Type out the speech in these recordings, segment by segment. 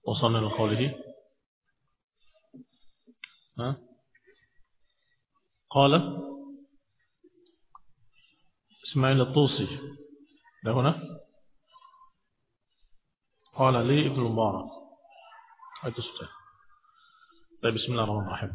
وصلنا لقوله قال إسماعيل الطوسي ده هنا قال لي ابن المبارك طيب بسم الله الرحمن الرحيم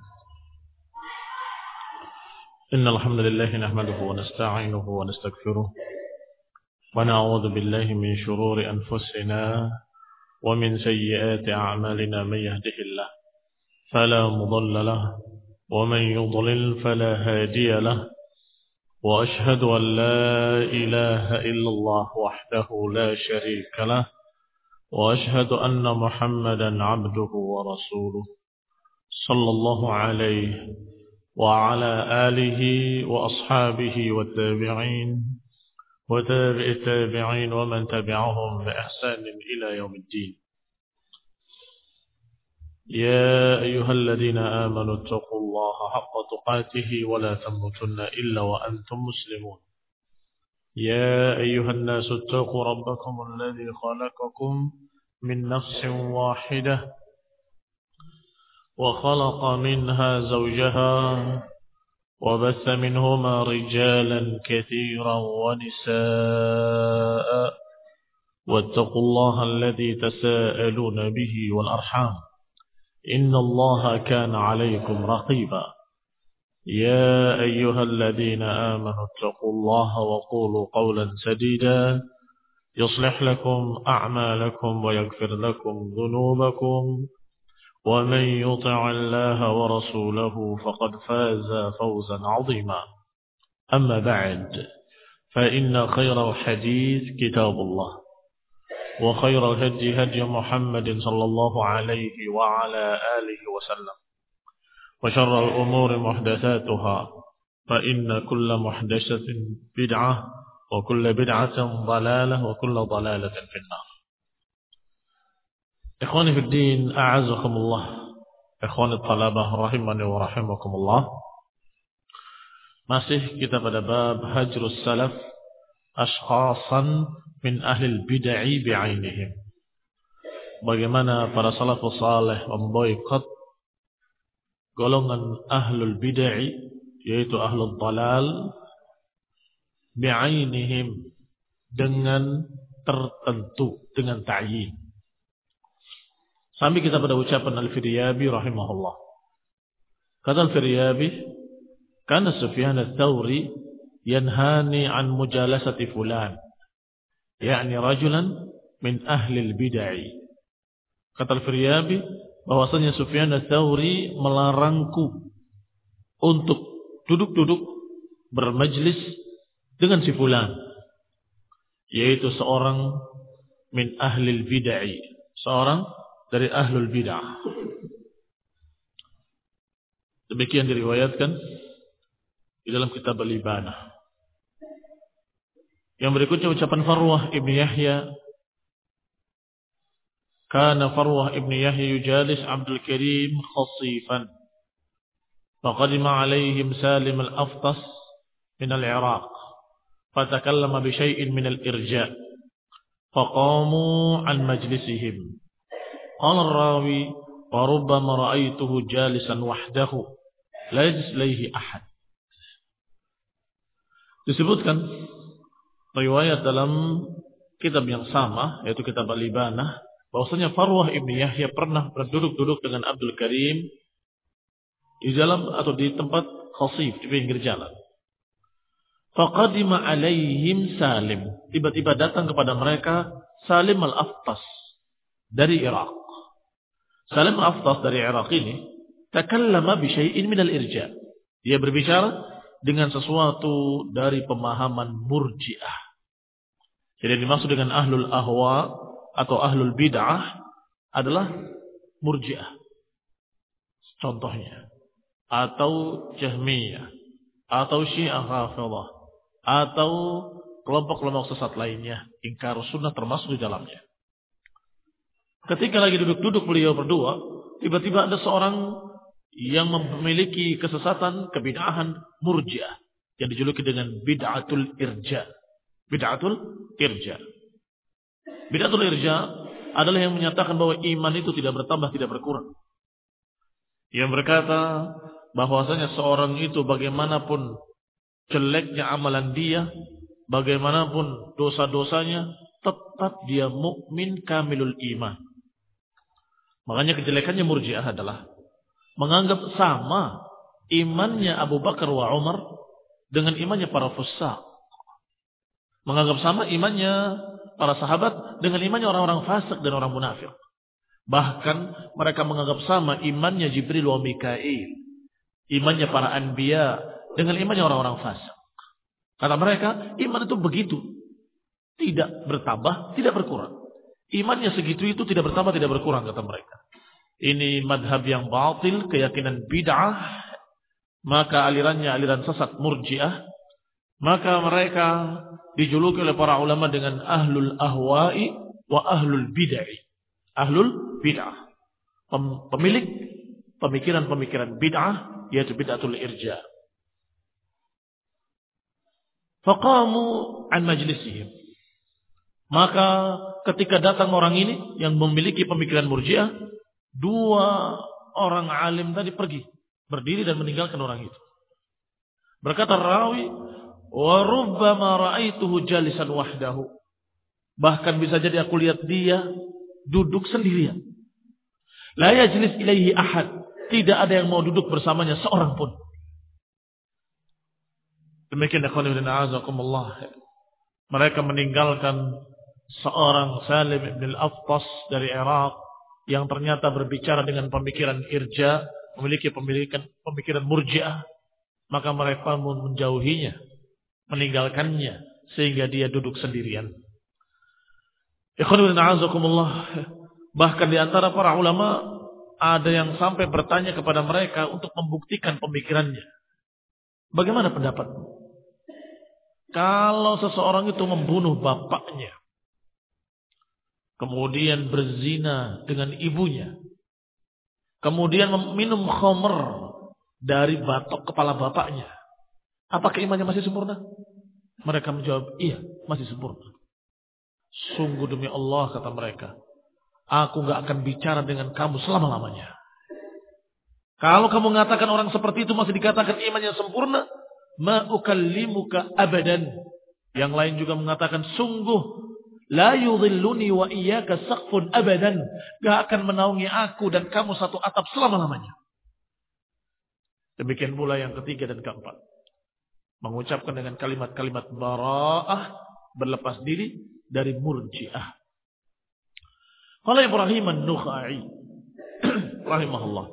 إن الحمد لله نحمده ونستعينه ونستغفره ونعوذ بالله من شرور أنفسنا ومن سيئات أعمالنا من يهده الله فلا مضل له ومن يضلل فلا هادي له وأشهد أن لا إله إلا الله وحده لا شريك له وأشهد أن محمدا عبده ورسوله صلى الله عليه وعلى آله وأصحابه والتابعين وتابع التابعين ومن تبعهم بإحسان إلى يوم الدين. يا أيها الذين آمنوا اتقوا الله حق تقاته ولا تموتن إلا وأنتم مسلمون. يا أيها الناس اتقوا ربكم الذي خلقكم من نفس واحدة وخلق منها زوجها وبث منهما رجالا كثيرا ونساء واتقوا الله الذي تساءلون به والأرحام إن الله كان عليكم رقيبا. يا أيها الذين آمنوا اتقوا الله وقولوا قولا سديدا يصلح لكم أعمالكم ويغفر لكم ذنوبكم ومن يطع الله ورسوله فقد فاز فوزا عظيما. أما بعد فإن خير الحديث كتاب الله وخير الهدي هدي محمد صلى الله عليه وعلى آله وسلم وشر الأمور محدثاتها فإن كل محدثة بدعة وكل بدعة ضلالة وكل ضلالة في النار. Ikhwani fi din, a'azzakumullah. Ikhwani talabah rahimani wa rahimakumullah. Masih kita pada bab hajrus salaf ashkhasan min ahlil bid'ah bi'ainihim. Bagaimana para salafus salih memboikot golongan ahlul bid'ah, yaitu ahlul dalal, bi'ainihim, dengan tertentu, dengan ta'yin. Sampai kita pada ucapan Al-Firyabi rahimahullah. Kata Al-Firyabi, kana Sufyan ats-Tsauri yanhani an mujalasati fulan, yakni rajulan min ahli al-bid'ah. Kata Al-Firyabi, bahwasanya Sufyan ats-Tsauri melarangku untuk duduk-duduk bermajlis dengan si fulan, yaitu seorang min ahli al-bid'ah, seorang dari ahlul bid'ah. Demikian diriwayatkan di dalam kitab Al-Ibanah. Yang berikutnya ucapan Farwah ibn Yahya. Kana Farwah ibn Yahya yujalis Abdul Karim khasifan. Faqadima alaihim Salim al-Aftas min al-Iraq. Fatakallama bishay'in min al-irja'. Faqamu an majlisihim. قال الراوي وربما رأيته جالسا وحده لا يجلس إليه أحد. Disebutkan riwayat dalam kitab yang sama, yaitu kitab Al-Ibanah, bahwasanya Farwah ibn Yahya pernah berduduk-duduk dengan Abdul Karim di dalam atau di tempat khasif di pinggir jalan. Faqadima alaihim Salim, tiba-tiba datang kepada mereka Salim al-Aftas dari Irak. Salim al-Aftas dari Irak ini takallama bi syai'in min al-irja'. Dia berbicara dengan sesuatu dari pemahaman Murji'ah. Jadi dimaksud dengan ahlul ahwa atau ahlul bid'ah adalah Murji'ah. Contohnya, atau Jahmiyah, atau Syiah Rafidhah, atau kelompok-kelompok sesat lainnya, ingkar sunnah termasuk di dalamnya. Ketika lagi duduk-duduk beliau berdua, tiba-tiba ada seorang yang memiliki kesesatan, kebid'ahan Murji'ah yang dijuluki dengan bid'atul irja. Bid'atul irja. Bid'atul irja adalah yang menyatakan bahwa iman itu tidak bertambah, tidak berkurang. Yang berkata bahwasanya seorang itu bagaimanapun jeleknya amalan dia, bagaimanapun dosa-dosanya, tetap dia mukmin kamilul iman. Makanya kejelekannya Murji'ah adalah menganggap sama imannya Abu Bakar wa Umar dengan imannya para fusaq. Menganggap sama imannya para sahabat dengan imannya orang-orang fasik dan orang munafik. Bahkan mereka menganggap sama imannya Jibril wa Mikail, imannya para anbiya dengan imannya orang-orang fasik. Kata mereka, iman itu begitu, tidak bertambah, tidak berkurang. Imannya segitu itu tidak bertambah, tidak berkurang, kata mereka. Ini madhab yang batil, keyakinan bid'ah. Maka alirannya aliran sesat Murji'ah. Maka mereka dijuluki oleh para ulama dengan ahlul ahwa'i wa ahlul bid'ah. Ahlul bid'ah, pemilik pemikiran-pemikiran bid'ah, yaitu bid'atul irja. Faqamu an majlisihim. Maka ketika datang orang ini yang memiliki pemikiran Murji'ah, dua orang alim tadi pergi, berdiri dan meninggalkan orang itu. Berkata rawi, wa rubbama ra'aituhu jalisan wahdahu. Bahkan bisa jadi aku lihat dia duduk sendirian. La yajlis ilaihi ahad. Tidak ada yang mau duduk bersamanya seorang pun. Demikian ikhwan fillah a'azakumullah. Mereka meninggalkan seorang Salim ibn al-Aftas dari Irak yang ternyata berbicara dengan pemikiran irja, memiliki pemikiran Murji'ah. Maka mereka menjauhinya, meninggalkannya sehingga dia duduk sendirian. Ikhwan fillah a'azakumullah. Bahkan di antara para ulama ada yang sampai bertanya kepada mereka untuk membuktikan pemikirannya. Bagaimana pendapatmu? Kalau seseorang itu membunuh bapaknya, kemudian berzina dengan ibunya, kemudian meminum khamr dari batok kepala bapaknya, apakah imannya masih sempurna? Mereka menjawab, iya, masih sempurna. Sungguh demi Allah, kata mereka, aku gak akan bicara dengan kamu selama-lamanya. Kalau kamu mengatakan orang seperti itu masih dikatakan imannya sempurna, ma ukallimuka abadan. Yang lain juga mengatakan, sungguh la yudhilluni wa iyyaka saqfun abadan. Gak akan menaungi aku dan kamu satu atap selama-lamanya. Demikian pula yang ketiga dan keempat, mengucapkan dengan kalimat-kalimat bara'ah, berlepas diri dari Murji'ah. Qala Ibrahim an-Nukhai rahimahullah,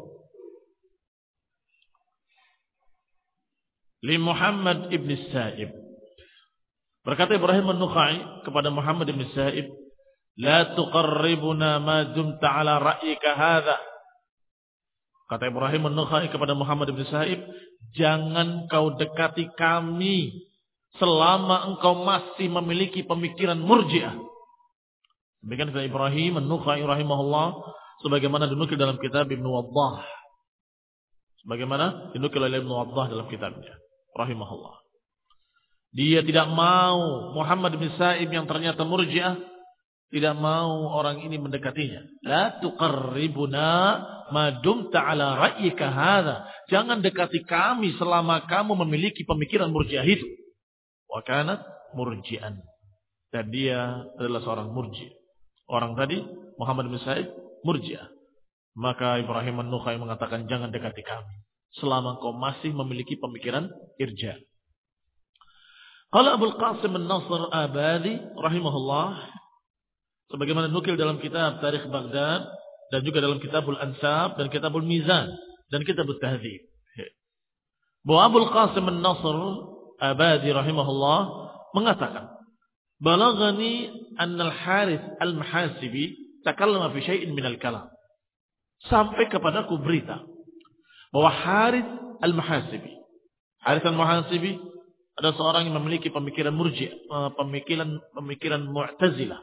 li Muhammad ibn Sa'ib. Berkata Ibrahim an-Nukhai kepada Muhammad ibn Sa'ib, la tuqarribuna ma dumta ala ra'yika hadha. Kata Ibrahim an-Nukhai kepada Muhammad ibn Sa'ib, jangan kau dekati kami selama engkau masih memiliki pemikiran Murji'ah. Demikian kata Ibrahim an-Nukhai rahimahullah, sebagaimana dinukil dalam kitab Ibnu Waddah. Sebagaimana dinukil oleh Ibnu Waddah dalam kitabnya rahimahullah. Dia tidak mau Muhammad bin Sa'ib yang ternyata Murji'ah, tidak mau orang ini mendekatinya. La tuqarribuna ma dumta ala ra'yika hadha. Jangan dekati kami selama kamu memiliki pemikiran Murji'ah itu. Wa kanat murji'an. Dan dia adalah seorang murji'. Orang tadi Muhammad bin Sa'ib Murji'ah. Maka Ibrahim an-Nukhai mengatakan, jangan dekati kami selama kau masih memiliki pemikiran irja. Qala Abul Qasim an-Nasr Abadi rahimahullah, sebagaimana nukil dalam kitab Tarikh Baghdad dan juga dalam Kitabul Ansab dan Kitabul Mizan dan Kitabut Tahdzib, bahwa Abul Qasim an-Nasr Abadi rahimahullah mengatakan, balagani anna al-Harith al-Muhasibi takallama fi syai'in min al-kalam. Sampai kepadaku berita bahwa Harith al-Muhasibi, Harith al-Muhasibi adalah seorang yang memiliki pemikiran Murji', pemikiran Mu'tazilah.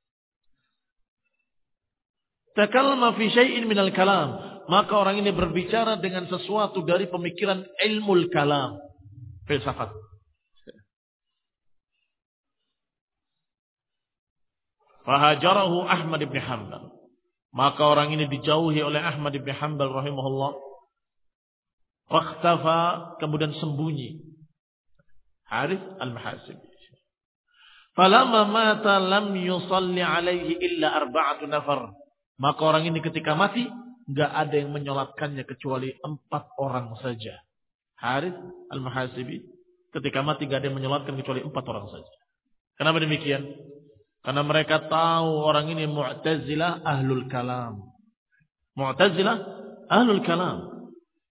Takallama fi syai'in min al-kalam, maka orang ini berbicara dengan sesuatu dari pemikiran ilmul kalam, filsafat. Fahajarahu Ahmad ibn Hanbal. Maka orang ini dijauhi oleh Ahmad ibn Hanbal rahimahullah. Fakhtafa, kemudian sembunyi. Harith al-Muhasibi. Falamma mata lam yusalli alaihi illa 4 nafar. Maka orang ini ketika mati, enggak ada yang menyolatkannya kecuali 4 orang saja. Harith al-Muhasibi ketika mati enggak ada yang menyolatkan kecuali 4 orang saja. Kenapa demikian? Karena mereka tahu orang ini Mu'tazilah ahlul kalam. Mu'tazilah ahlul kalam.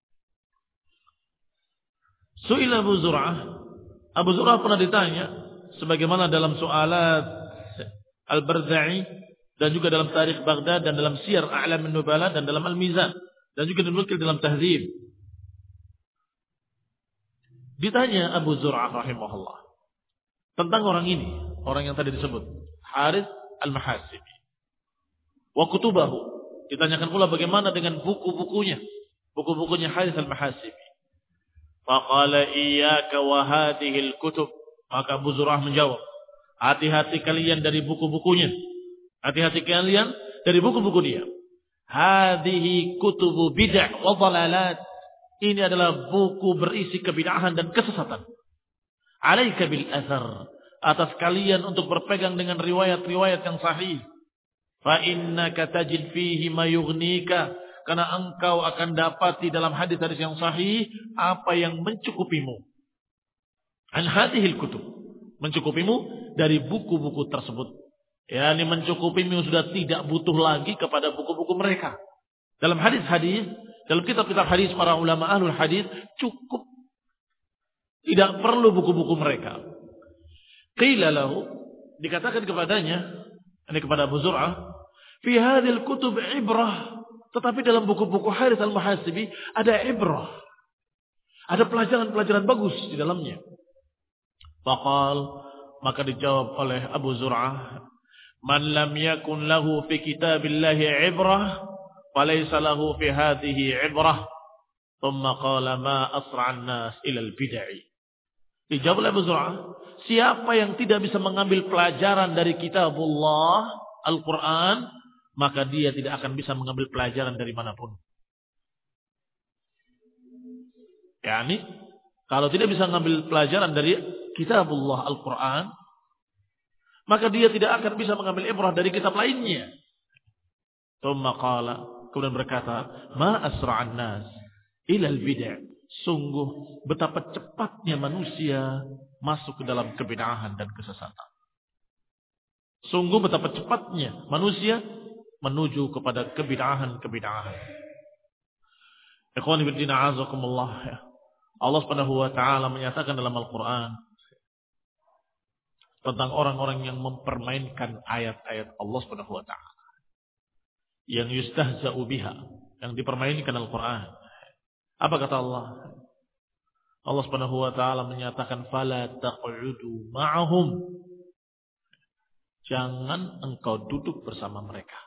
Su'ila Abu Zur'ah. Abu Zur'ah pernah ditanya, sebagaimana dalam Su'alat Al-Barza'i, dan juga dalam Tarikh Baghdad, dan dalam Siyar A'lam an-Nubala, dan dalam Al-Mizan, dan juga dinukil dalam Tahdzib. Ditanya Abu Zur'ah rahimahullah tentang orang ini, orang yang tadi disebut, Harith al-Muhasibi. Wa kutubahu. Ditanyakan pula bagaimana dengan buku-bukunya. Buku-bukunya Harith al-Muhasibi. Faqala iyyaka wa hadhil kutub. Maka Abu Zur'ah menjawab, hati-hati kalian dari buku-bukunya. Hati-hati kalian dari buku-buku dia. Hadhihi kutubu bid'ah wa dhalalat. Ini adalah buku berisi kebid'ahan dan kesesatan. Alaika bil athar. Atas kalian untuk berpegang dengan riwayat-riwayat yang sahih. Fa innaka tajid fihi ma yughnika. Karena engkau akan dapati dalam hadis-hadis yang sahih apa yang mencukupimu. An hadhil kutub. Mencukupimu dari buku-buku tersebut. Yani mencukupimu sudah tidak butuh lagi kepada buku-buku mereka. Dalam hadis-hadis, dalam kitab-kitab hadis para ulama ahlul hadis cukup. Tidak perlu buku-buku mereka. Qila lahu, dikatakan kepadanya, ini kepada Abu Zur'ah, fi hadhil kutub ibrah. Tetapi dalam buku-buku Harith al-Muhasibi ada ibrah. Ada pelajaran-pelajaran bagus di dalamnya. Faqal, maka dijawab oleh Abu Zur'ah, man lam yakun lahu fi kitabillahi ibrah, falaysa lahu fi hadhihi ibrah. Thumma qala ma asra'an nas ila al-bid'ah. Dijawab oleh Abu Zur'ah, siapa yang tidak bisa mengambil pelajaran dari kitabullah, Al-Quran, maka dia tidak akan bisa mengambil pelajaran dari manapun. Yani, kalau tidak bisa mengambil pelajaran dari kitabullah, Al-Quran, maka dia tidak akan bisa mengambil ibrah dari kitab lainnya. Tsumma qala, kemudian berkata, ma asra'an nas ilal bid'ah. Sungguh betapa cepatnya manusia masuk ke dalam kebid'ahan dan kesesatan. Sungguh betapa cepatnya manusia menuju kepada kebid'ahan. Ikhwani fillah azakumullah. Allah Subhanahu wa taala menyatakan dalam Al-Qur'an tentang orang-orang yang mempermainkan ayat-ayat Allah Subhanahu wa taala. Yang yustahza'u biha, yang dipermainkan Al-Qur'an. Apa kata Allah? Allah Subhanahu wa taala menyatakan fala taq'udu ma'ahum. Jangan engkau duduk bersama mereka.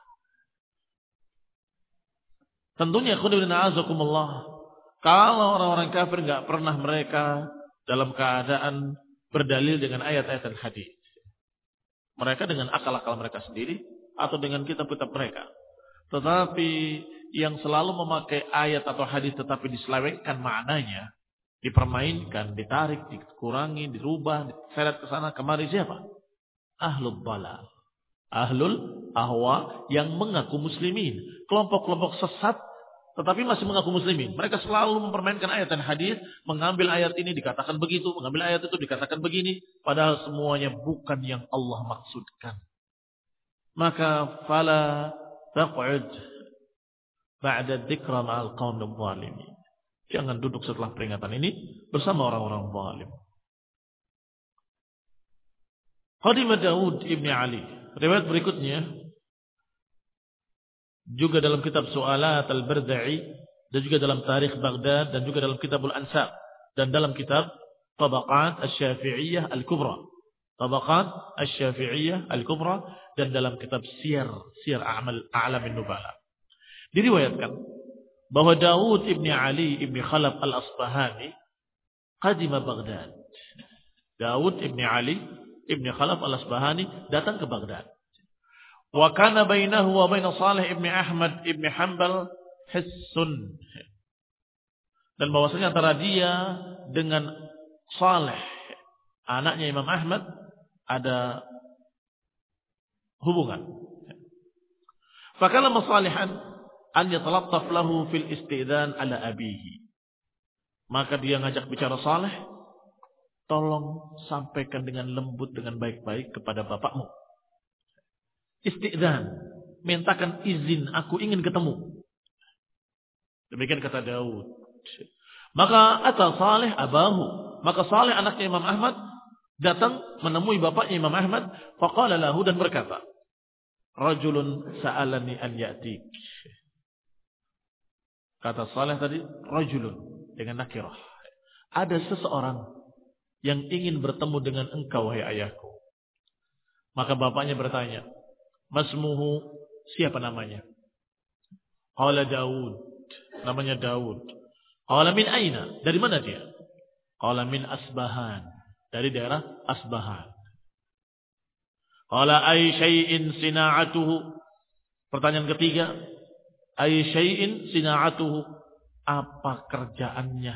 Tentunya azakumullah, kalau orang-orang kafir enggak pernah mereka dalam keadaan berdalil dengan ayat-ayat dan hadis. Mereka dengan akal-akal mereka sendiri atau dengan kitab-kitab mereka. Tetapi yang selalu memakai ayat atau hadis tetapi diselewengkan maknanya, dipermainkan, ditarik, dikurangi, dirubah, diseret ke sana kemari siapa? Ahlul balal. Ahlul ahwa yang mengaku muslimin. Kelompok-kelompok sesat tetapi masih mengaku muslimin. Mereka selalu mempermainkan ayat dan hadis, mengambil ayat ini dikatakan begitu, mengambil ayat itu dikatakan begini, padahal semuanya bukan yang Allah maksudkan. Maka fala taq'ud ba'da dzikra ma'al qaumil zalimin. Jangan duduk setelah peringatan ini bersama orang-orang zalim. Khadimah Daud ibn Ali. Riwayat berikutnya juga dalam kitab Su'alat Al-Barza'i dan juga dalam Tarikh Baghdad dan juga dalam Kitabul Ansab dan dalam kitab Tabaqat Asy-Syafi'iyah Al-Kubra. Tabaqat Asy-Syafi'iyah Al-Kubra dan dalam kitab Siyar A'lam an-Nubala. Diriwayatkan bahwa Daud ibn Ali ibn Khalaf al-Asbahani qadima Baghdad. Daud ibn Ali ibn Khalaf al-Asbahani datang ke Baghdad. Wa kana bainahu wa bain Salih ibn Ahmad ibn Hanbal hissun. Dan bahwasanya antara dia dengan Salih, anaknya Imam Ahmad, ada hubungan. Fakala masalihan an yatalattaf lahu fil istidzan ala abihi. Maka dia ngajak bicara Salih, tolong sampaikan dengan lembut, dengan baik-baik kepada bapakmu. Istidzan, mintakan izin, aku ingin ketemu. Demikian kata Daud. Maka ata Salih abahu. Maka Salih anaknya Imam Ahmad datang menemui bapaknya Imam Ahmad. Faqala lahu, dan berkata, rajulun sa'alani an ya'tik. Kata Salih tadi, rajulun, dengan nakirah. Ada seseorang yang ingin bertemu dengan engkau, wahai ayahku. Maka bapaknya bertanya, masmuhu, siapa namanya? Qala Daud, namanya Daud. Qala min aina, dari mana dia? Qala min Asbahan, dari daerah Asbahan. Qala ay syai'in sina'atuhu. Pertanyaan ketiga, ay syai'in sina'atuhu, apa kerjaannya?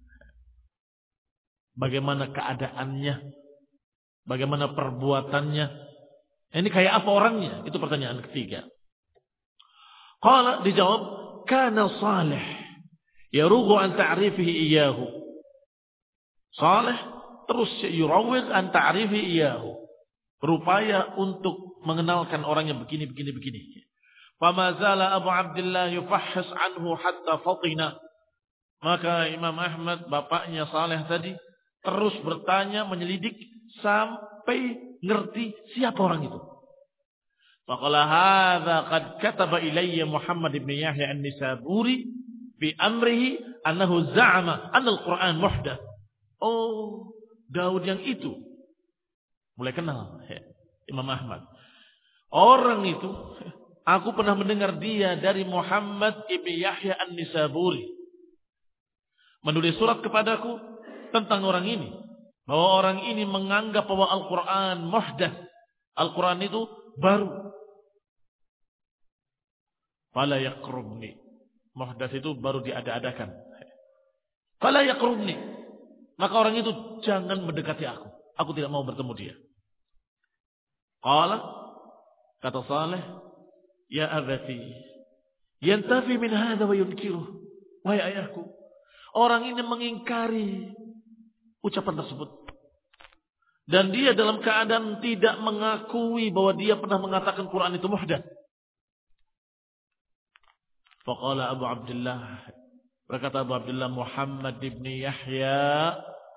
Bagaimana keadaannya? Bagaimana perbuatannya? Ini kayak apa orangnya? Itu pertanyaan ketiga. Qala, dijawab, kana Salih yarughu an ta'rifihi iyyahu. Salih terus yurawwig an ta'rifihi iyyahu, berupaya untuk mengenalkan orangnya begini. Fama zala Abu Abdullah yufahhis anhu hatta fatina. Maka Imam Ahmad, bapaknya Salih tadi, terus bertanya, menyelidik sampai ngerti siapa orang itu. Faqala hadza qad kataba ilayya Muhammad ibn Yahya an-Nisaburi fi amrihi annahu za'ama anna al-Qur'an muhdath. Oh, Daud yang itu. Mulai kenal Imam Ahmad. Orang itu, aku pernah mendengar dia dari Muhammad ibn Yahya an-Nisaburi. Menulis surat kepadaku tentang orang ini. Bahwa orang ini menganggap bahwa Al-Quran muhdath. Al-Quran itu baru. Fala yaqrubni. Muhdath itu baru diada-adakan. Fala yaqrubni. Maka orang itu jangan mendekati aku. Aku tidak mau bertemu dia. Qala, kata Salih, ya abati, yantafi min hadha wa yunkiruh. Wahai ayahku, orang ini mengingkari ucapan tersebut. Dan dia dalam keadaan tidak mengakui bahwa dia pernah mengatakan Quran itu muhdath. Faqala Abu Abdullah, berkata Abu Abdullah, Muhammad ibn Yahya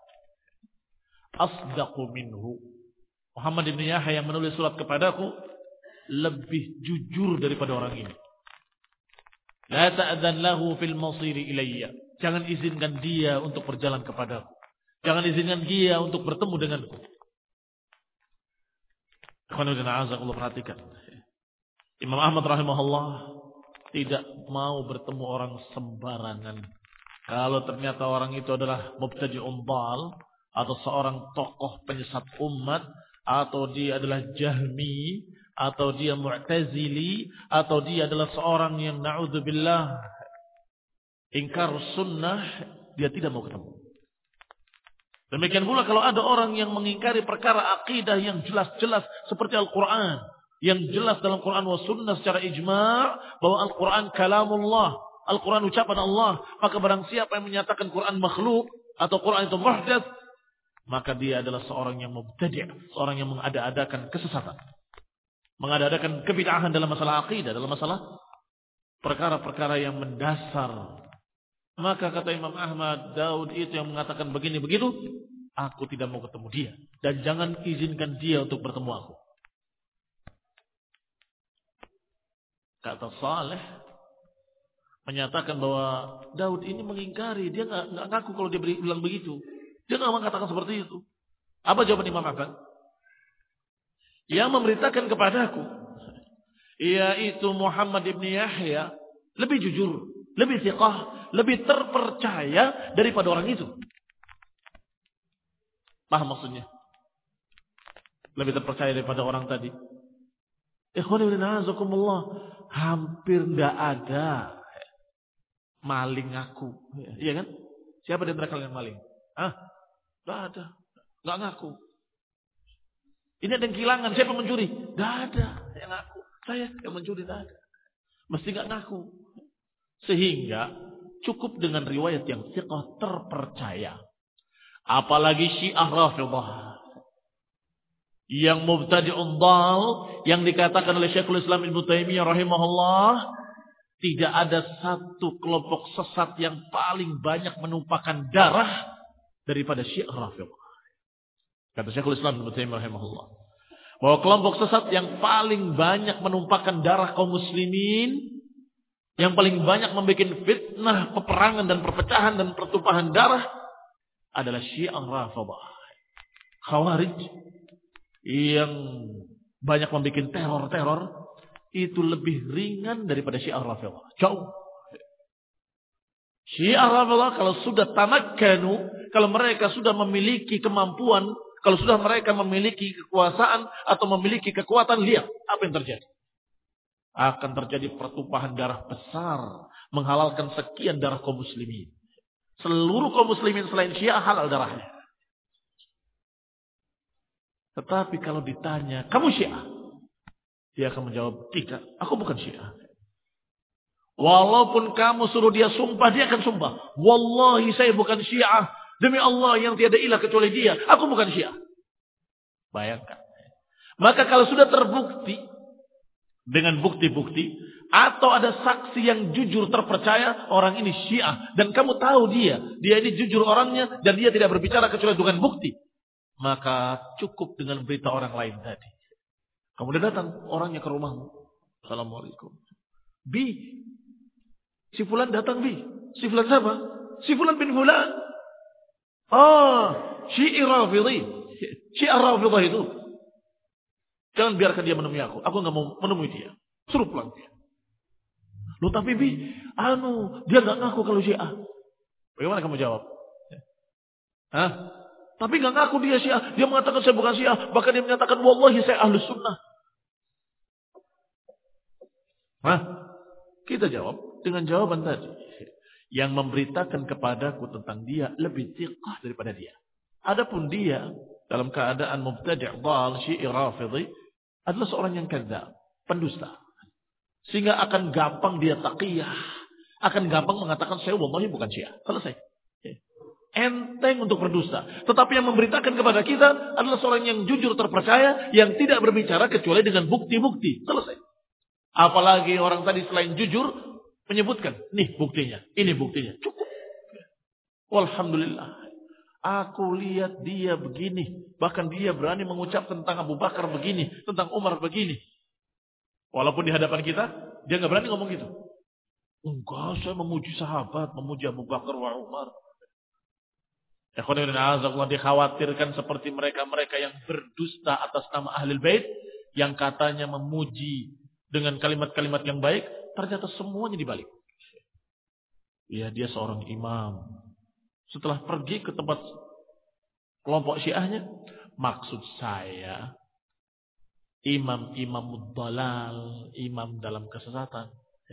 asdaqu minhu. Muhammad ibn Yahya yang menulis surat kepadaku lebih jujur daripada orang ini. La ta'dzan lahu fil masiri ilayya. Jangan izinkan dia untuk berjalan kepadaku. Jangan izinkan dia untuk bertemu denganku. Allah, perhatikan. Imam Ahmad rahimahullah tidak mau bertemu orang sembarangan. Kalau ternyata orang itu adalah mubtadi'un dhal, atau seorang tokoh penyesat umat, atau dia adalah Jahmi, atau dia Mu'tazili, atau dia adalah seorang yang na'udzubillah ingkar sunnah, dia tidak mau ketemu. Demikian pula kalau ada orang yang mengingkari perkara akidah yang jelas-jelas seperti Al-Quran, yang jelas dalam Quran wa sunnah secara ijma' bahwa Al-Quran kalamullah, Al-Quran ucapan Allah, maka barang siapa yang menyatakan Quran makhluk atau Quran itu muhdath, maka dia adalah seorang yang mubtadi', seorang yang mengada-adakan kesesatan, mengada-adakan kebid'ahan dalam masalah akidah, dalam masalah perkara-perkara yang mendasar. Maka kata Imam Ahmad, Daud itu yang mengatakan begini begitu, aku tidak mau ketemu dia, dan jangan izinkan dia untuk bertemu aku. Kata Saleh menyatakan bahwa Daud ini mengingkari, dia nggak ngaku kalau dia bilang begitu. Dia nggak mengatakan seperti itu. Apa jawaban Imam Ahmad? Yang memberitakan kepadaku, yaitu Muhammad ibn Yahya, lebih jujur, lebih thiqah, lebih terpercaya daripada orang itu. Paham maksudnya? Lebih terpercaya daripada orang tadi. Ikhwanillah, hampir tidak ada maling ngaku. Iya kan? Siapa di antara kalian maling? Tidak ada. Nggak ngaku. Ini ada yang kehilangan. Siapa mencuri? Tidak ada yang ngaku. Saya yang mencuri, tidak ada. Mesti nggak ngaku. Sehingga cukup dengan riwayat yang thiqah terpercaya. Apalagi Syiah Rafidhah yang mubtadi'un dhal, yang dikatakan oleh Syekhul Islam Ibnu Taimiyah rahimahullah, tidak ada satu kelompok sesat yang paling banyak menumpahkan darah daripada Syiah Rafidhah. Kata Syekhul Islam Ibnu Taimiyah rahimahullah, bahwa kelompok sesat yang paling banyak menumpahkan darah kaum muslimin, yang paling banyak membuat fitnah, peperangan dan perpecahan dan pertumpahan darah adalah Syiah Rafidhah. Khawarij yang banyak membuat teror-teror itu lebih ringan daripada Syiah Rafidhah. Jauh. Syiah Rafidhah kalau sudah tamakkanu, kalau mereka sudah memiliki kemampuan, kalau sudah mereka memiliki kekuasaan atau memiliki kekuatan, lihat apa yang terjadi. Akan terjadi pertumpahan darah besar, menghalalkan sekian darah kaum muslimin. Seluruh kaum muslimin selain Syiah halal darahnya. Tetapi kalau ditanya, kamu Syiah? Dia akan menjawab, tidak, aku bukan Syiah. Walaupun kamu suruh dia sumpah, dia akan sumpah. Wallahi saya bukan Syiah. Demi Allah yang tiada ilah kecuali dia, aku bukan Syiah. Bayangkan. Maka kalau sudah terbukti, dengan bukti-bukti, atau ada saksi yang jujur terpercaya, orang ini Syiah, dan kamu tahu dia ini jujur orangnya, dan dia tidak berbicara kecuali dengan bukti, maka cukup dengan berita orang lain tadi. Kemudian datang orangnya ke rumahmu. Assalamualaikum. Si fulan datang, Si fulan siapa? Si fulan bin fulan. Syiah Rafidhah itu. Jangan biarkan dia menemui aku. Aku nggak mau menemui dia. Suruh pulang dia. Loh tapi dia nggak ngaku kalau Syiah. Bagaimana kamu jawab? Tapi nggak ngaku dia Syiah. Dia mengatakan saya bukan Syiah. Bahkan dia menyatakan wallahi saya Ahlus Sunnah. Kita jawab dengan jawaban tadi. Yang memberitakan kepadaku tentang dia lebih thiqah daripada dia. Adapun dia dalam keadaan mubtadi' dhal Syiah Rafidhi adalah seorang yang kadzdzab, pendusta. Sehingga akan gampang dia taqiyah, akan gampang mengatakan saya wallahi bukan Syiah. Selesai. Enteng untuk berdusta. Tetapi yang memberitakan kepada kita adalah seorang yang jujur terpercaya, yang tidak berbicara kecuali dengan bukti-bukti. Selesai. Apalagi orang tadi selain jujur menyebutkan, nih buktinya, ini buktinya. Cukup. Walhamdulillah. Aku lihat dia begini. Bahkan dia berani mengucap tentang Abu Bakar begini, tentang Umar begini. Walaupun di hadapan kita, dia nggak berani ngomong gitu. Enggak, saya memuji sahabat, memuji Abu Bakar wa Umar. Dikhawatirkan seperti mereka-mereka yang berdusta atas nama Ahlul Bait, yang katanya memuji dengan kalimat-kalimat yang baik, ternyata semuanya dibalik. Ya, dia seorang imam. Setelah pergi ke tempat kelompok Syiahnya, maksud saya imam dhalal, imam dalam kesesatan.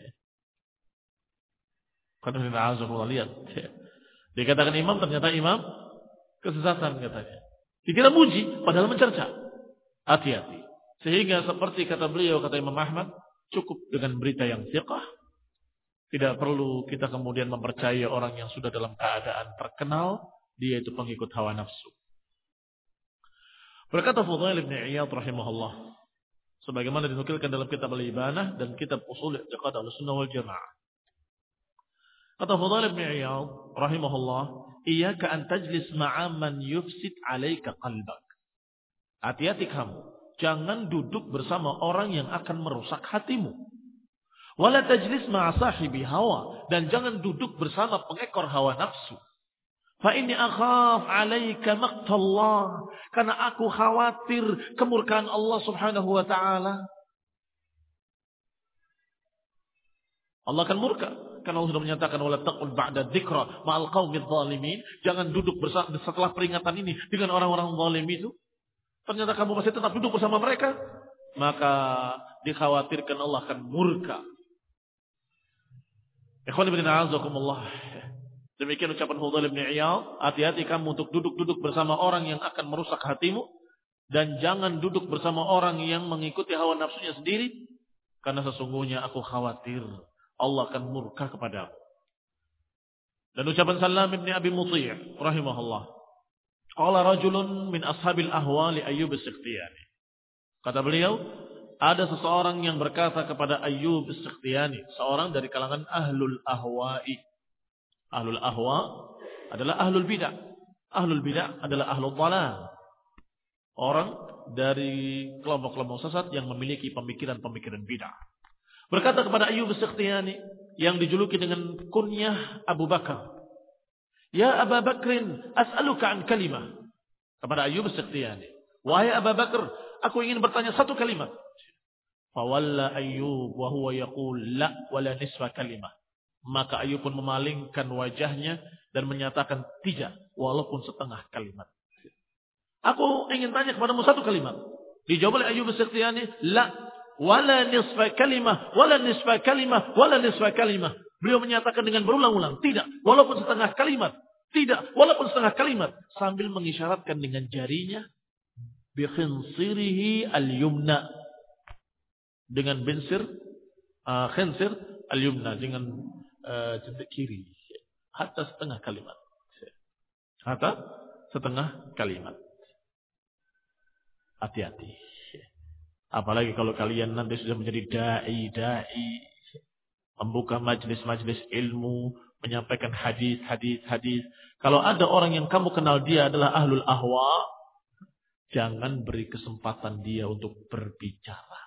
Karena lihat, dikatakan imam, ternyata imam kesesatan katanya. Dikira muji, padahal mencerca. Hati-hati. Sehingga seperti kata beliau, kata Imam Ahmad, cukup dengan berita yang thiqah. Tidak perlu kita kemudian mempercayai orang yang sudah dalam keadaan terkenal, dia itu pengikut hawa nafsu. Berkata Fudail bin Iyad rahimahullah, sebagaimana dinukilkan dalam kitab Al-Ibanah dan kitab Ushul I'tiqad Ahlussunnah wal Jamaah. Kata Fudail bin Iyad rahimahullah, iyyaka an tajlis ma'a man yufsid 'alaika qalbak. Hati-hati kamu, jangan duduk bersama orang yang akan merusak hatimu. Wala tajlis ma'a sahibi hawa, dan jangan duduk bersama pengekor hawa nafsu. Fa inni akhaf 'alaika maqtallah, karena aku khawatir kemurkaan Allah Subhanahu wa taala. Allah akan murka karena Allah sudah menyatakan wala taqul ba'da dzikra ma'al qaumidz zalimin, jangan duduk bersama setelah peringatan ini dengan orang-orang zalim itu. Ternyata kamu masih tetap duduk bersama mereka, maka dikhawatirkan Allah akan murka. Ikhwan ibn a'azakumullah. Demikian ucapan Fudail bin Iyad, hati-hati kamu untuk duduk-duduk bersama orang yang akan merusak hatimu, dan jangan duduk bersama orang yang mengikuti hawa nafsunya sendiri, karena sesungguhnya aku khawatir Allah akan murka kepadamu. Dan ucapan Salam bin Abi Muti' rahimahullah, qala rajulun min ashabil ahwa li Ayyub as-Sikhtiyani. Kata beliau, ada seseorang yang berkata kepada Ayyub as-Sikhtiyani, seorang dari kalangan ahlul ahwa'i. Ahlul ahwa adalah ahlul bid'ah. Ahlul bid'ah adalah ahlul dhalal. Orang dari kelompok-kelompok sesat yang memiliki pemikiran-pemikiran bid'ah. Berkata kepada Ayyub as-Sikhtiyani yang dijuluki dengan kunyah Abu Bakar, "Ya Abu Bakrin, as'aluka an kalimah." Kepada Ayyub as-Sikhtiyani, "Wahai Abu Bakar, aku ingin bertanya satu kalimat." Fawalla Ayyub wa huwa yaqul la wala nisfa kalimah. Maka Ayyub pun memalingkan wajahnya dan menyatakan tidak, walaupun setengah kalimat. Aku ingin tanya kepadamu satu kalimat. Dijawab oleh Ayyub as-Sikhtiyani, la wala nisfa kalimah, wala nisfa kalimah, wala nisfa kalimah. Beliau menyatakan dengan berulang-ulang, tidak, walaupun setengah kalimat. Tidak, walaupun setengah kalimat. Sambil mengisyaratkan dengan jarinya, bi khinsirihi al-yumna. Dengan khinsir al-yumna, dengan jari kiri. Hatta setengah kalimat. Hatta setengah kalimat. Hati-hati. Apalagi kalau kalian nanti sudah menjadi da'i, membuka majlis-majlis ilmu, menyampaikan hadis. Kalau ada orang yang kamu kenal dia adalah ahlul ahwa, jangan beri kesempatan dia untuk berbicara.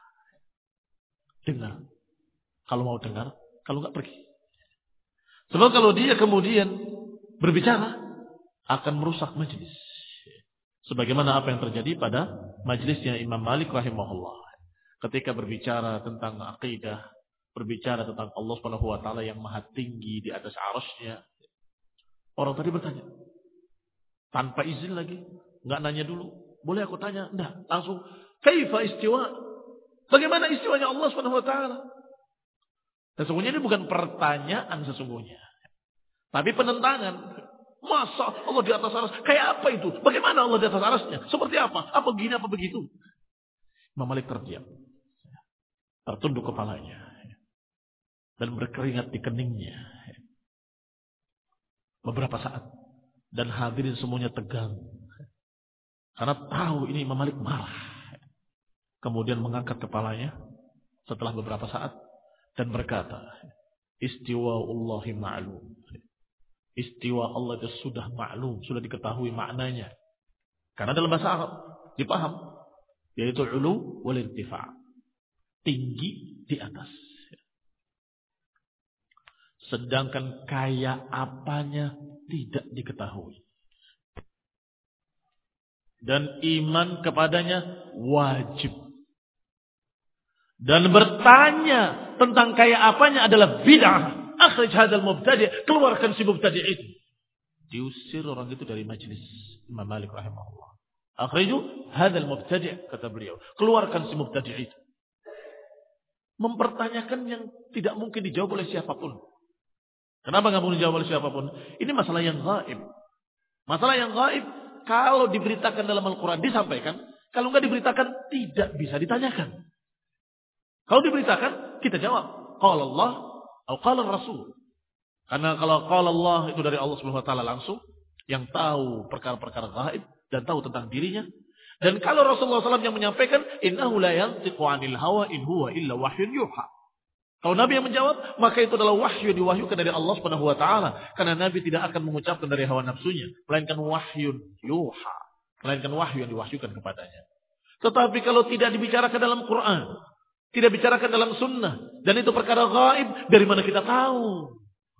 Dengar. Kalau mau dengar, kalau enggak pergi. Sebab kalau dia kemudian berbicara, akan merusak majlis. Sebagaimana apa yang terjadi pada majlisnya Imam Malik rahimahullah. Ketika berbicara tentang akidah, berbicara tentang Allah Subhanahu wa taala yang maha tinggi di atas arasy-Nya. Orang tadi bertanya. Tanpa izin lagi, enggak nanya dulu. Boleh aku tanya? Enggak, langsung kaifa istiwa? Bagaimana istiwanya Allah Subhanahu wa taala? Sesungguhnya ini bukan pertanyaan sesungguhnya. Tapi penentangan. Masa Allah di atas aras? Kayak apa itu? Bagaimana Allah di atas arasnya? Seperti apa? Apa begini, apa begitu? Imam Malik terdiam. Tertunduk kepalanya. Dan berkeringat di keningnya. Beberapa saat. Dan hadirin semuanya tegang. Karena tahu ini Imam Malik marah. Kemudian mengangkat kepalanya setelah beberapa saat. Dan berkata, istiwa'ullahi ma'lum. Istiwa Allah itu sudah maklum, sudah diketahui maknanya. Karena dalam bahasa Arab dipaham, yaitu ulu wal irtifa'. Tinggi di atas. Sedangkan kaya apanya tidak diketahui. Dan iman kepadanya wajib. Dan bertanya tentang kaya apanya adalah bid'ah. Akhrij hadzal mubtadi', keluarkan si mubtadi' itu. Diusir orang itu dari majlis Imam Malik rahimahullah. Akhriju hadzal mubtadi', kata beliau. Keluarkan si mubtadi' itu. Mempertanyakan yang tidak mungkin dijawab oleh siapapun. Kenapa enggak mungkin dijawab oleh siapapun? Ini masalah yang gaib. Masalah yang gaib kalau diberitakan dalam Al-Qur'an disampaikan, kalau enggak diberitakan tidak bisa ditanyakan. Kalau diberitakan kita jawab, qala Allah atau qala Rasul. Karena kalau qala Allah itu dari Allah Subhanahu wa taala langsung yang tahu perkara-perkara gaib dan tahu tentang dirinya. Dan kalau Rasulullah SAW yang menyampaikan, innahu la yantiqu 'anil hawa in huwa illa wahyun yuha. Kalau Nabi yang menjawab, maka itu adalah wahyu diwahyukan dari Allah Subhanahu wa taala. Karena Nabi tidak akan mengucapkan dari hawa nafsunya, melainkan wahyun yuha, melainkan wahyu yang diwahyukan kepadanya. Tetapi kalau tidak dibicarakan dalam Quran, tidak bicarakan dalam sunnah. Dan itu perkara gaib. Dari mana kita tahu?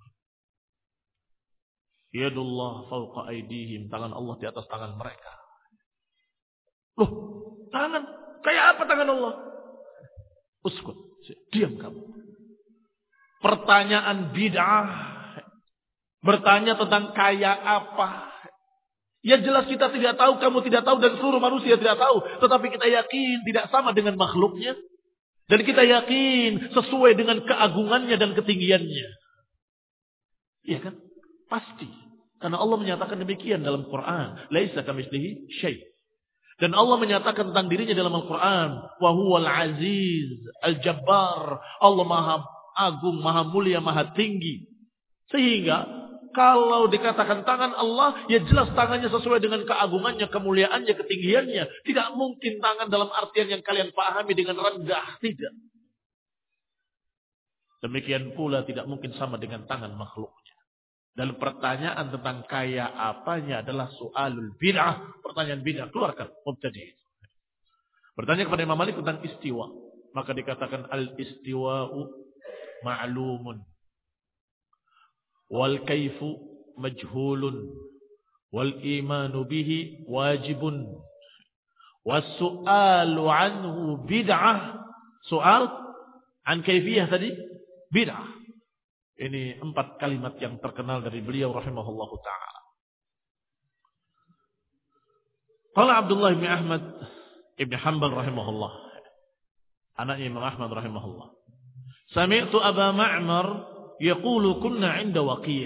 Yadullah fawqa aydihim. Tangan Allah di atas tangan mereka. Loh, tangan? Kayak apa tangan Allah? Uskut. Diam kamu. Pertanyaan bid'ah. Bertanya tentang kaya apa? Ya jelas kita tidak tahu, kamu tidak tahu, dan seluruh manusia tidak tahu. Tetapi kita yakin tidak sama dengan makhluknya. Dan kita yakin sesuai dengan keagungannya dan ketinggiannya. Iya kan? Pasti. Karena Allah menyatakan demikian dalam Quran. Laisa kamitslihi syai'. Dan Allah menyatakan tentang dirinya dalam Al-Quran. Wa huwal aziz al-jabbar. Allah maha agung, maha mulia, maha tinggi. Sehingga kalau dikatakan tangan Allah, ya jelas tangannya sesuai dengan keagungannya, kemuliaannya, ketinggiannya. Tidak mungkin tangan dalam artian yang kalian pahami dengan rendah. Tidak. Demikian pula tidak mungkin sama dengan tangan makhluknya. Dan pertanyaan tentang kaya apanya adalah soalul bid'ah. Pertanyaan bid'ah. Keluarkan mubtadi'. Bertanya kepada Imam Malik tentang istiwa. Maka dikatakan al-istiwa'u ma'lumun. Wal kaifu majhulun. Wal imanu bihi wajibun. Was su'alu anhu bid'ah. Soal an kaifiyah tadi bid'ah. Ini 4 kalimat yang terkenal dari beliau rahimahullahu ta'ala. Qala Abdullah bin Ahmad ibn Hanbal rahimahullah. Anaknya Imam Ahmad rahimahullah. Sami'tu Aba Ma'mar yaqulu kunna 'inda Waqi'.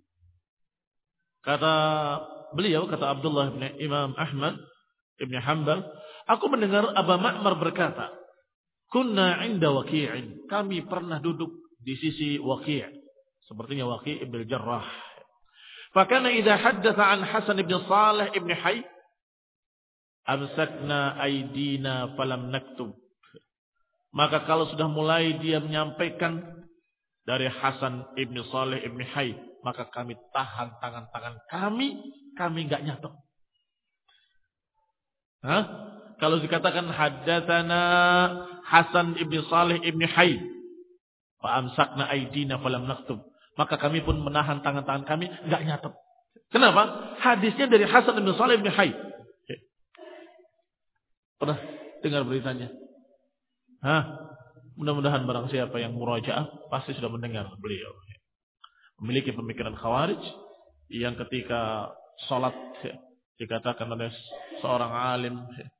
Kata beliau, kata Abdullah bin Imam Ahmad ibn Hanbal, aku mendengar Aba Ma'mar berkata, kunna 'inda Waqi'in. Kami pernah duduk di sisi Waqi'. Sepertinya Waqi' ibn Jarrah. Fakana idza haddatsa an Hasan ibn Salih ibn Hayy amsakna aydina falam naktub. Maka kalau sudah mulai dia menyampaikan dari Hasan ibn Salih ibn Hayy, maka kami tahan tangan-tangan kami enggak nyatet. Kalau dikatakan haddatsana Hasan ibn Salih ibn Hayy fa amsakna aydina falam naktub, maka kami pun menahan tangan-tangan kami, enggak nyatet. Kenapa? Hadisnya dari Hasan bin Salih bin Hayy. Pernah dengar beritanya? Mudah-mudahan barang siapa yang murajaah pasti sudah mendengar beliau. Memiliki pemikiran Khawarij yang ketika salat dikatakan oleh seorang alim,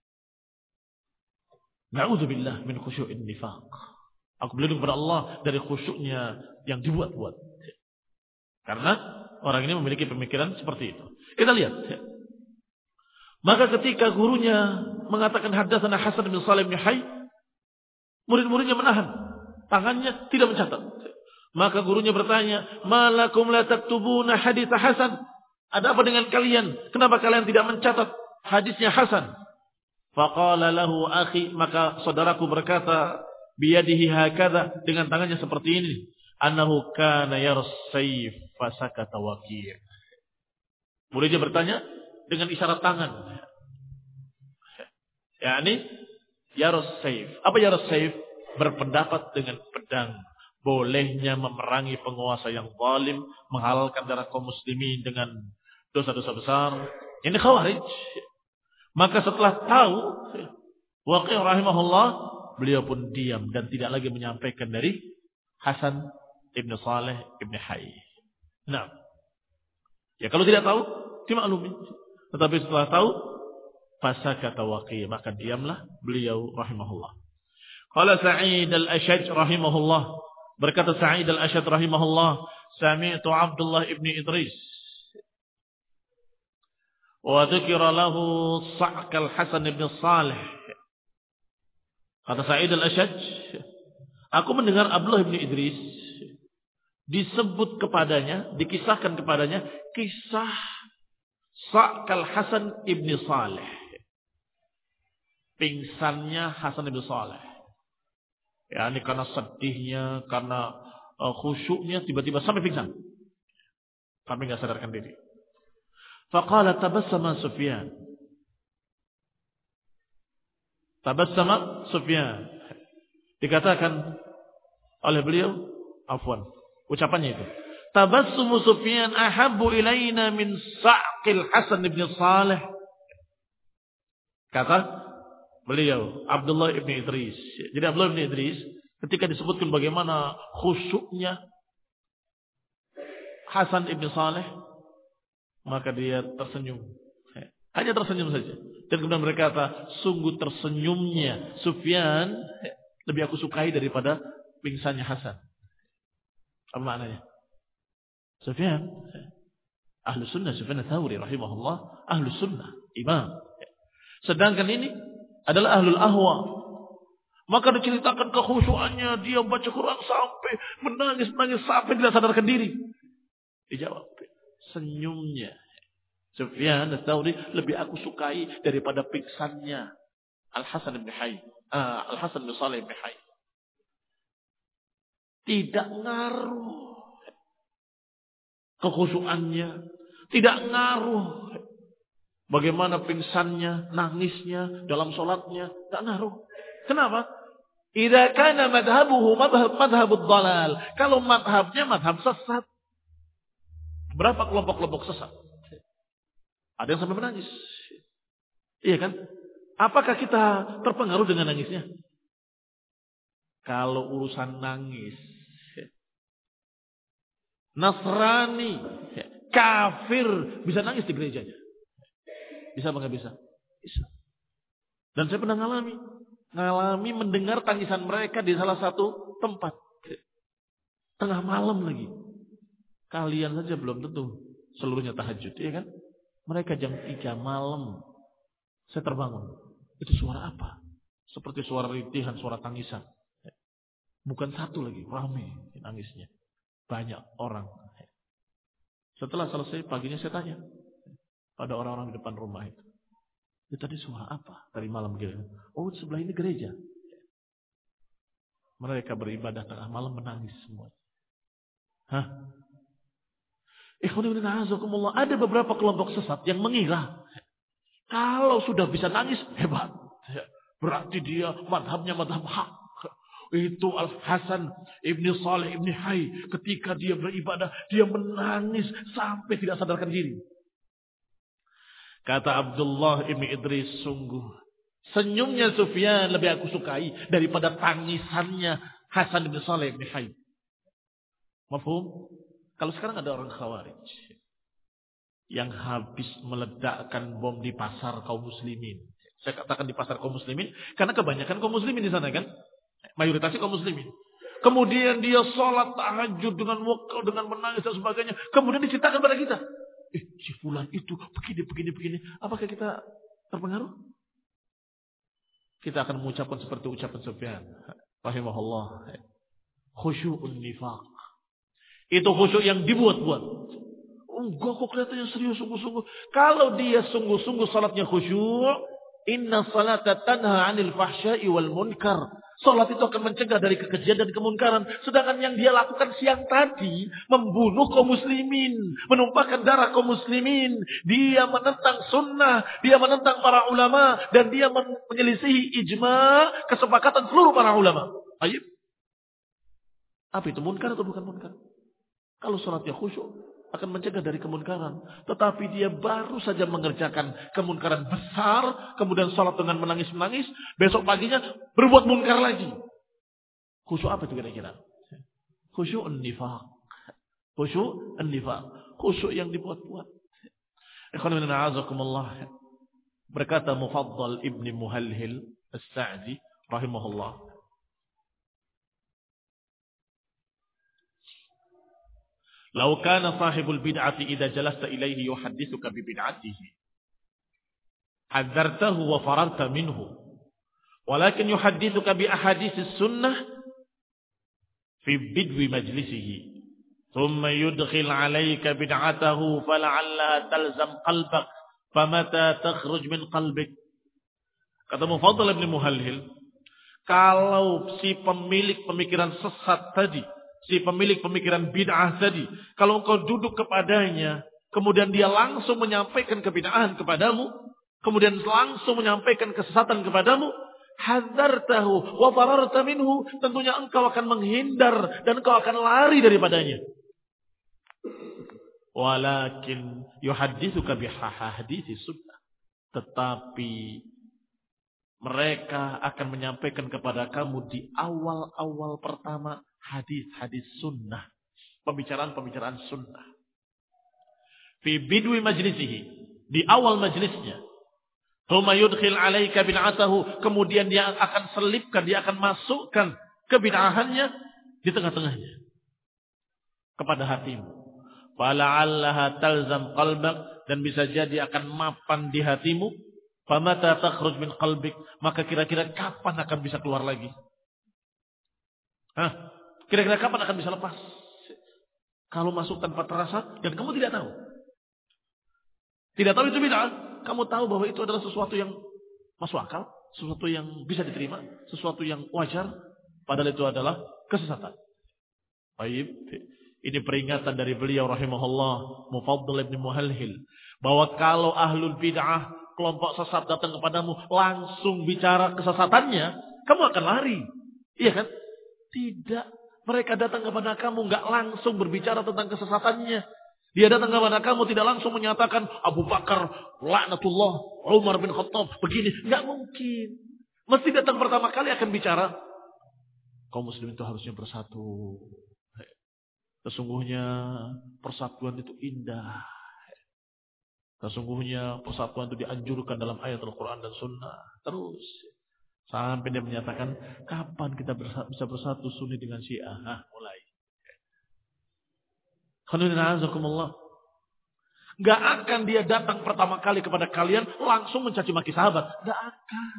na'udzubillah min khusyu'in nifaq. Aku berlindung kepada Allah dari khusyuknya yang dibuat-buat. Karena orang ini memiliki pemikiran seperti itu. Kita lihat. Maka ketika gurunya mengatakan haddatsana Hasan bin Salih bin Hayy, murid-muridnya menahan. Tangannya tidak mencatat. Maka gurunya bertanya, malakum la taktubuna hadits Hasan? Ada apa dengan kalian? Kenapa kalian tidak mencatat hadisnya Hasan? Faqala lahu akhi, maka saudaraku berkata, biyadihi hakadha, dengan tangannya seperti ini. Annahu kana yarsayf fasakata Waqi'. Muridnya bertanya dengan isyarat tangan. Yani yarsayf. Apa yarsayf? Berpendapat dengan pedang. Bolehnya memerangi penguasa yang zalim, menghalalkan darah kaum muslimin dengan dosa-dosa besar. Ini Khawarij. Maka setelah tahu Waqi' rahimahullah, beliau pun diam dan tidak lagi menyampaikan dari Hasan ibn Salih ibn Hayy. Nah, ya kalau tidak tahu, dimaklumi. Tetapi setelah tahu, fasakata Waqi', maka diamlah beliau rahimahullah. Qala Sa'id al-Ashaj rahimahullah, berkata Sa'id al-Ashaj rahimahullah, sami'tu Abdullah ibn Idris wa dzukira lahu Sa'q al-Hasan ibn Salih. Kata Sa'id al-Ashaj, aku mendengar Abdullah ibn Idris disebut kepadanya, dikisahkan kepadanya kisah Sa'q al-Hasan ibn Salih. Pingsannya Hasan ibn Salih. Ya, ini karena sedihnya, karena khusyuknya tiba-tiba sampai pingsan. Kami enggak sadarkan diri. Faqala tabassama Sufyan. Tabassama Sufyan. Dikatakan oleh beliau, afwan, ucapannya itu. Tabassumu Sufyan ahabbu ilaina min Sa'qil Hasan ibn Salih. Kata beliau, Abdullah ibn Idris. Jadi Abdullah ibn Idris ketika disebutkan bagaimana khusyuknya Hasan ibn Salih, maka dia tersenyum. Hanya tersenyum saja. Dan kemudian berkata, sungguh tersenyumnya Sufyan lebih aku sukai daripada pingsannya Hasan. Apa maknanya? Sufyan, ahlu sunnah, Sufyan Ats-Tsauri rahimahullah, ahlu sunnah, imam. Sedangkan ini adalah ahlul ahwa. Maka diceritakan kekhusyuannya, dia baca Quran sampai menangis-nangis sampai tidak sadarkan diri. Dijawab, senyumnya Sufyan Ats-Tsauri lebih aku sukai daripada pingsannya Al-Hasan bin Shalih bin Hayy. Tidak ngaruh kekhusyuannya, tidak ngaruh bagaimana pingsannya, nangisnya dalam sholatnya, tidak ngaruh. Kenapa? Idza kana madhabuhu madhabud dhalal. Kalau madhabnya madhab sesat. Berapa kelompok-kelompok sesat? Ada yang sampai menangis. Iya kan? Apakah kita terpengaruh dengan nangisnya? Kalau urusan nangis, Nasrani, kafir bisa nangis di gerejanya. Bisa apa nggak bisa? Bisa. Dan saya pernah ngalami mendengar tangisan mereka di salah satu tempat. Tengah malam lagi. Kalian saja belum tentu seluruhnya tahajud, ya kan? Mereka jam 3 malam. Saya terbangun. Itu suara apa? Seperti suara rintihan, suara tangisan. Bukan satu lagi, ramai nangisnya. Banyak orang. Setelah selesai paginya saya tanya pada orang-orang di depan rumah itu. Itu tadi suara apa? Dari malam gitu. Oh, sebelah ini gereja. Mereka beribadah tengah malam menangis semua. Hah? Ada beberapa kelompok sesat yang mengira kalau sudah bisa nangis hebat. Berarti dia madhabnya madhab hak. Itu Al-Hasan ibn Shalih ibn Hayy. Ketika dia beribadah, dia menangis sampai tidak sadarkan diri. Kata Abdullah ibn Idris, sungguh senyumnya Sufyan lebih aku sukai daripada tangisannya Hasan ibn Shalih ibn Hayy. Mafhum? Kalau sekarang ada orang Khawarij yang habis meledakkan bom di pasar kaum muslimin. Saya katakan di pasar kaum muslimin karena kebanyakan kaum muslimin di sana kan. Mayoritasnya kaum muslimin. Kemudian dia sholat tahajud dengan wakil, dengan menangis dan sebagainya. Kemudian diceritakan pada kita. Si fulan itu begini. Apakah kita terpengaruh? Kita akan mengucapkan seperti ucapan Sufyan rahimahullah. Khusyu'un nifaq. Itu khusyuk yang dibuat-buat. Enggak kok kelihatannya serius sungguh-sungguh. Kalau dia sungguh-sungguh salatnya khusyuk, inna salata tanha 'anil fahsya'i wal munkar. Salat itu akan mencegah dari kekejian dan kemunkaran. Sedangkan yang dia lakukan siang tadi, membunuh kaum muslimin, menumpahkan darah kaum muslimin, dia menentang sunnah, dia menentang para ulama, dan dia menyelisihi ijma, kesepakatan seluruh para ulama. Ayo. Apa itu, munkar atau bukan munkar? Kalau salatnya khusyuk, akan mencegah dari kemunkaran. Tetapi dia baru saja mengerjakan kemunkaran besar, kemudian salat dengan menangis-menangis, besok paginya berbuat munkar lagi. Khusyuk apa itu kira-kira? Khusyuk nifaq. Khusyuk nifaq. Khusyuk yang dibuat-buat. Ikhwan fillah a'azakumullah. Berkata Mufaddal ibn Muhalhil As-Sa'di rahimahullah. Lau kana sahibul bid'ati idza jalasta ilaihi yuhaddithuka bi bid'atihi hadzartahu wa fararta minhu walakin yuhaddithuka bi ahaditsis sunnah fi bidwi majlisihi thumma yudkhil 'alayka bid'atahu fala'alla talzam qalbak famata takhruj min qalbik. Kata Mufaddal ibn Muhalhil, kalau si pemilik pemikiran sesat tadi, si pemilik pemikiran bid'ah tadi, kalau engkau duduk kepadanya, kemudian dia langsung menyampaikan kebid'ahan kepadamu, kemudian langsung menyampaikan kesesatan kepadamu, hadzartahu wa fararta minhu, tentunya engkau akan menghindar dan engkau akan lari daripadanya. Walakin yuhadditsuka bihaditsi sunnah. Tetapi mereka akan menyampaikan kepada kamu di awal-awal pertama hadis-hadis sunnah. Pembicaraan-pembicaraan sunnah. Fi bidwi majlisihi. Di awal majlisnya. Thumma yudkhil 'alaika bid'atahu, kemudian dia akan selipkan, dia akan masukkan kebid'ahannya di tengah-tengahnya kepada hatimu. Fala'allaha talzam qalbak, dan bisa jadi akan mapan di hatimu. Famata takhruj min qalbik, maka kira-kira kapan akan bisa keluar lagi? Kira-kira kapan akan bisa lepas? Kalau masuk tanpa terasa dan kamu tidak tahu. Tidak tahu itu bid'ah. Kamu tahu bahwa itu adalah sesuatu yang masuk akal, sesuatu yang bisa diterima, sesuatu yang wajar, padahal itu adalah kesesatan. Baik, ini peringatan dari beliau rahimahullah, Mufaddal ibn Muhalhil, bahwa kalau ahlul bid'ah, kelompok sesat datang kepadamu, langsung bicara kesesatannya, kamu akan lari. Iya kan? Tidak. Mereka datang kepada kamu nggak langsung berbicara tentang kesesatannya. Dia datang kepada kamu tidak langsung menyatakan Abu Bakar laknatullah, Umar bin Khattab begini. Nggak mungkin. Mesti datang pertama kali akan bicara, kaum muslimin itu harusnya bersatu. Sesungguhnya persatuan itu indah. Sesungguhnya persatuan itu dianjurkan dalam ayat Al-Quran dan Sunnah. Terus sampai dia menyatakan, kapan kita bisa bersatu Sunni dengan Syiah? Mulai. Gak akan dia datang pertama kali kepada kalian langsung mencaci maki sahabat. Gak akan.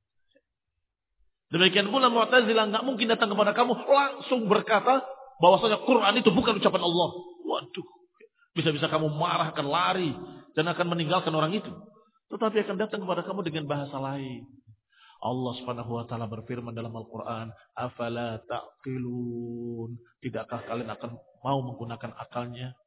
Demikian pula Mu'tazilah gak mungkin datang kepada kamu langsung berkata bahwasanya Quran itu bukan ucapan Allah. Waduh. Bisa-bisa kamu marah, akan lari dan akan meninggalkan orang itu. Tetapi akan datang kepada kamu dengan bahasa lain. Allah Subhanahu wa taala berfirman dalam Al-Qur'an, "Afala taqilun?" Tidakkah kalian akan mau menggunakan akalnya?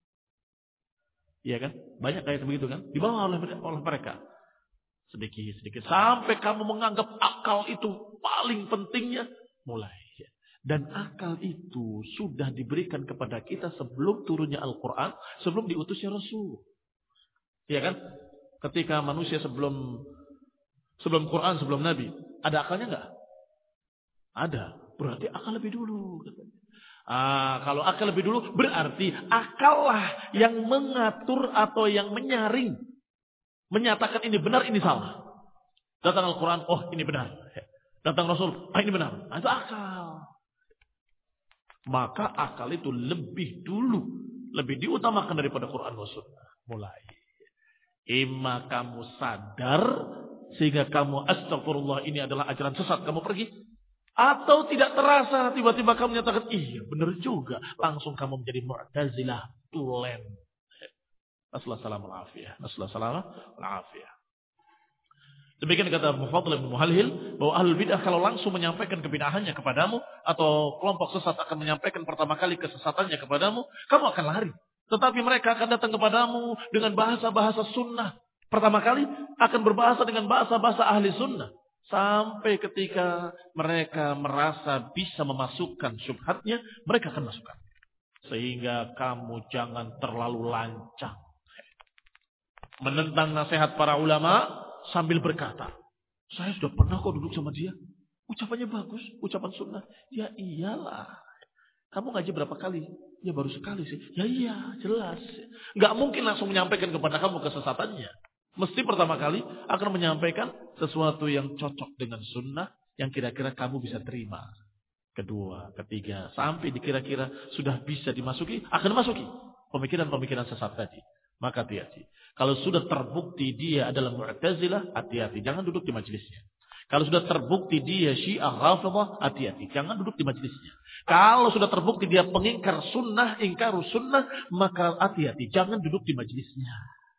Iya kan? Banyak kayak begitu kan? Dibawa oleh mereka. Sedikit-sedikit sampai kamu menganggap akal itu paling pentingnya, mulai. Dan akal itu sudah diberikan kepada kita sebelum turunnya Al-Qur'an, sebelum diutusnya Rasul. Iya kan? Ketika manusia sebelum Quran, sebelum Nabi, ada akalnya enggak? Ada. Berarti akal lebih dulu. Kalau akal lebih dulu, berarti akallah yang mengatur atau yang menyaring. Menyatakan ini benar, ini salah. Datang Al-Quran, oh ini benar. Datang Rasul, ini benar. Itu akal. Maka akal itu lebih dulu, lebih diutamakan daripada Quran dan Sunnah. Mulai. Imma kamu sadar, sehingga kamu astagfirullah ini adalah ajaran sesat, kamu pergi. Atau tidak terasa, tiba-tiba kamu menyatakan, iya benar juga. Langsung kamu menjadi Mu'tazilah, tulen. Nasallahu salam al-afiyah. Demikian kata Mufaddal bin Muhalhil, bahwa ahlul bid'ah kalau langsung menyampaikan kebid'ahannya kepadamu, atau kelompok sesat akan menyampaikan pertama kali kesesatannya kepadamu, kamu akan lari. Tetapi mereka akan datang kepadamu dengan bahasa-bahasa sunnah. Pertama kali akan berbahasa dengan bahasa-bahasa ahli sunnah. Sampai ketika mereka merasa bisa memasukkan syubhatnya, mereka akan masukkan. Sehingga kamu jangan terlalu lancang menentang nasihat para ulama sambil berkata, saya sudah pernah kok duduk sama dia. Ucapannya bagus, ucapan sunnah. Ya iyalah. Kamu ngaji berapa kali? Ya baru sekali sih. Ya iya, jelas. Gak mungkin langsung menyampaikan kepada kamu kesesatannya. Mesti pertama kali akan menyampaikan sesuatu yang cocok dengan sunnah, yang kira-kira kamu bisa terima. Kedua, ketiga, sampai dikira-kira sudah bisa dimasuki, akan masuki pemikiran-pemikiran sesat tadi. Maka hati-hati. Kalau sudah terbukti dia adalah Mu'tazilah, hati-hati. Jangan duduk di majelisnya. Kalau sudah terbukti dia Syiah Rafidhah, hati-hati. Jangan duduk di majelisnya. Kalau sudah terbukti dia pengingkar sunnah, ingkarus sunnah, maka hati-hati. Jangan duduk di majelisnya.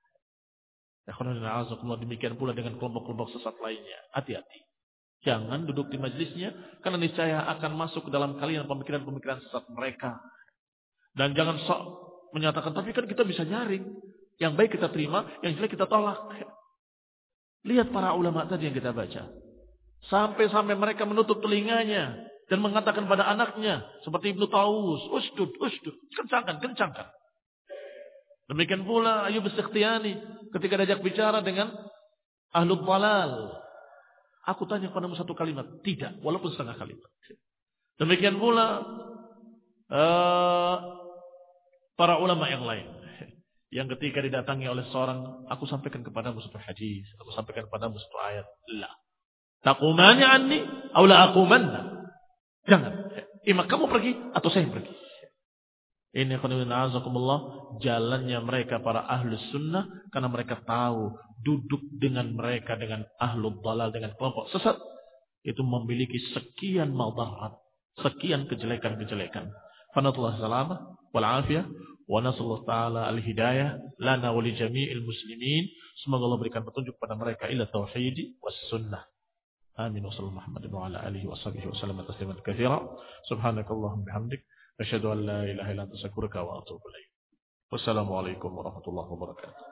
Demikian pula dengan kelompok-kelompok sesat lainnya. Hati-hati. Jangan duduk di majelisnya, karena niscaya akan masuk ke dalam kalian pemikiran-pemikiran sesat mereka. Dan jangan sok menyatakan, tapi kan kita bisa nyaring. Yang baik kita terima, yang jelek kita tolak. Lihat para ulama tadi yang kita baca. Sampai-sampai mereka menutup telinganya dan mengatakan pada anaknya, seperti Ibnu Taus, usdud, kencangkan. Demikian pula Ayyub As-Sikhtiyani ketika diajak bicara dengan ahlul dhalal. Aku tanya padamu satu kalimat, tidak, walaupun setengah kalimat. Demikian pula para ulama yang lain. Yang ketika didatangi oleh seorang, aku sampaikan kepadamu satu hadis, aku sampaikan kepadamu satu ayat. La. Taqumani anni, aw la aqumanna. Jangan. Ima kamu pergi atau saya yang pergi. Ini azakumullah jalannya mereka para ahlus sunnah karena mereka tahu duduk dengan mereka dengan ahlul dalal dengan kelompok sesat itu memiliki sekian madarat, sekian kejelekan-kejelekan. Fanatullah salamah wal afiyah wa nasallahu taala al hidayah lana wa li jami'il muslimin. Semoga Allah berikan petunjuk pada mereka ila tauhid was sunnah. Amin wa sallallahu Muhammadin wa ala alihi wa sahbihi wa sallam tasliman katsira. Subhanakallahumma bihamdik asyhadu an la ilaha illa anta astaghfiruka wa atubu ilaik. Wassalamu alaikum warahmatullahi wabarakatuh.